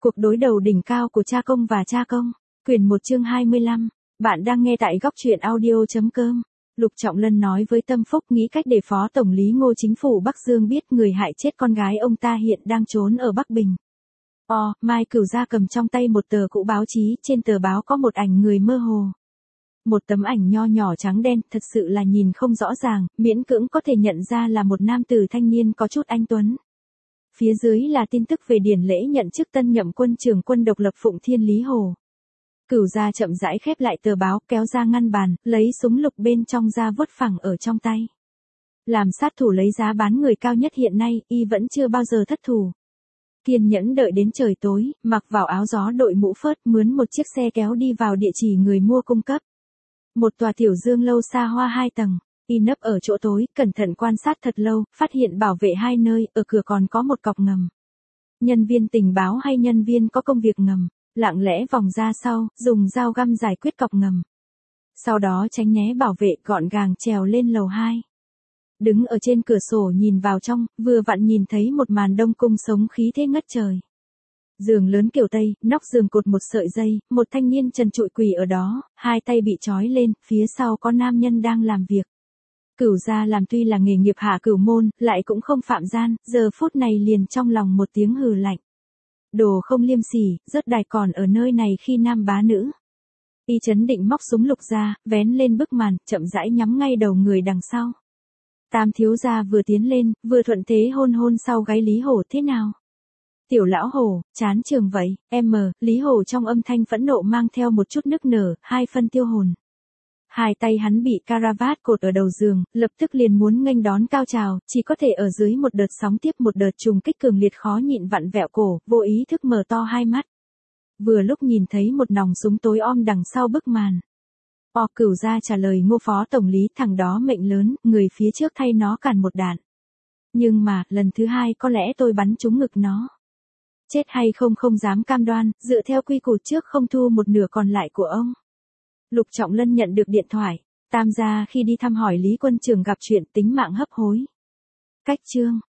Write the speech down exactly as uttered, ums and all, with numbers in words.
Cuộc đối đầu đỉnh cao của cha công và cha công. Quyển một chương hai mươi lăm. Bạn đang nghe tại góc truyện audio.com. Lục Trọng Lân nói với Tâm Phúc nghĩ cách để Phó Tổng lý Ngô chính phủ Bắc Dương biết người hại chết con gái ông ta hiện đang trốn ở Bắc Bình. Ồ, Mai Cửu Gia cầm trong tay một tờ cũ báo chí, trên tờ báo có một ảnh người mơ hồ. Một tấm ảnh nho nhỏ trắng đen, thật sự là nhìn không rõ ràng, miễn cưỡng có thể nhận ra là một nam tử thanh niên có chút anh tuấn. Phía dưới là tin tức về điển lễ nhận chức tân nhậm quân trưởng quân độc lập Phụng Thiên Lý Hồ. Cửu Gia chậm rãi khép lại tờ báo, kéo ra ngăn bàn, lấy súng lục bên trong ra vuốt phẳng ở trong tay. Làm sát thủ lấy giá bán người cao nhất hiện nay, y vẫn chưa bao giờ thất thủ. Kiên nhẫn đợi đến trời tối, mặc vào áo gió đội mũ phớt, mướn một chiếc xe kéo đi vào địa chỉ người mua cung cấp. Một tòa tiểu dương lâu xa hoa hai tầng. Y nấp ở chỗ tối, cẩn thận quan sát thật lâu, phát hiện bảo vệ hai nơi, ở cửa còn có một cọc ngầm. Nhân viên tình báo hay nhân viên có công việc ngầm, lặng lẽ vòng ra sau, dùng dao găm giải quyết cọc ngầm. Sau đó tránh né bảo vệ, gọn gàng trèo lên lầu hai. Đứng ở trên cửa sổ nhìn vào trong, vừa vặn nhìn thấy một màn đông cung sống khí thế ngất trời. Giường lớn kiểu Tây, nóc giường cột một sợi dây, một thanh niên trần trụi quỳ ở đó, hai tay bị trói lên, phía sau có nam nhân đang làm việc. Cửu Gia làm tuy là nghề nghiệp hạ cửu môn, lại cũng không phạm gian, giờ phút này liền trong lòng một tiếng hừ lạnh. Đồ không liêm sỉ, rớt đài còn ở nơi này khi nam bá nữ. Y chấn định móc súng lục ra, vén lên bức màn, chậm rãi nhắm ngay đầu người đằng sau. Tam thiếu gia vừa tiến lên, vừa thuận thế hôn hôn sau gáy Lý Hổ. Thế nào? Tiểu lão Hổ, chán trường vậy, em mờ, Lý Hổ trong âm thanh phẫn nộ mang theo một chút nức nở, hai phân tiêu hồn. Hai tay hắn bị caravat cột ở đầu giường, lập tức liền muốn nghênh đón cao trào, chỉ có thể ở dưới một đợt sóng tiếp một đợt trùng kích cường liệt khó nhịn vặn vẹo cổ, vô ý thức mở to hai mắt. Vừa lúc nhìn thấy một nòng súng tối om đằng sau bức màn. O Cửu Gia trả lời Ngô Phó Tổng lý, thằng đó mệnh lớn, người phía trước thay nó cản một đạn. Nhưng mà, lần thứ hai có lẽ tôi bắn trúng ngực nó. Chết hay không không dám cam đoan, dựa theo quy củ trước không thu một nửa còn lại của ông. Lục Trọng Lân nhận được điện thoại, Tam gia khi đi thăm hỏi Lý Quân Trường gặp chuyện tính mạng hấp hối. Cách chương.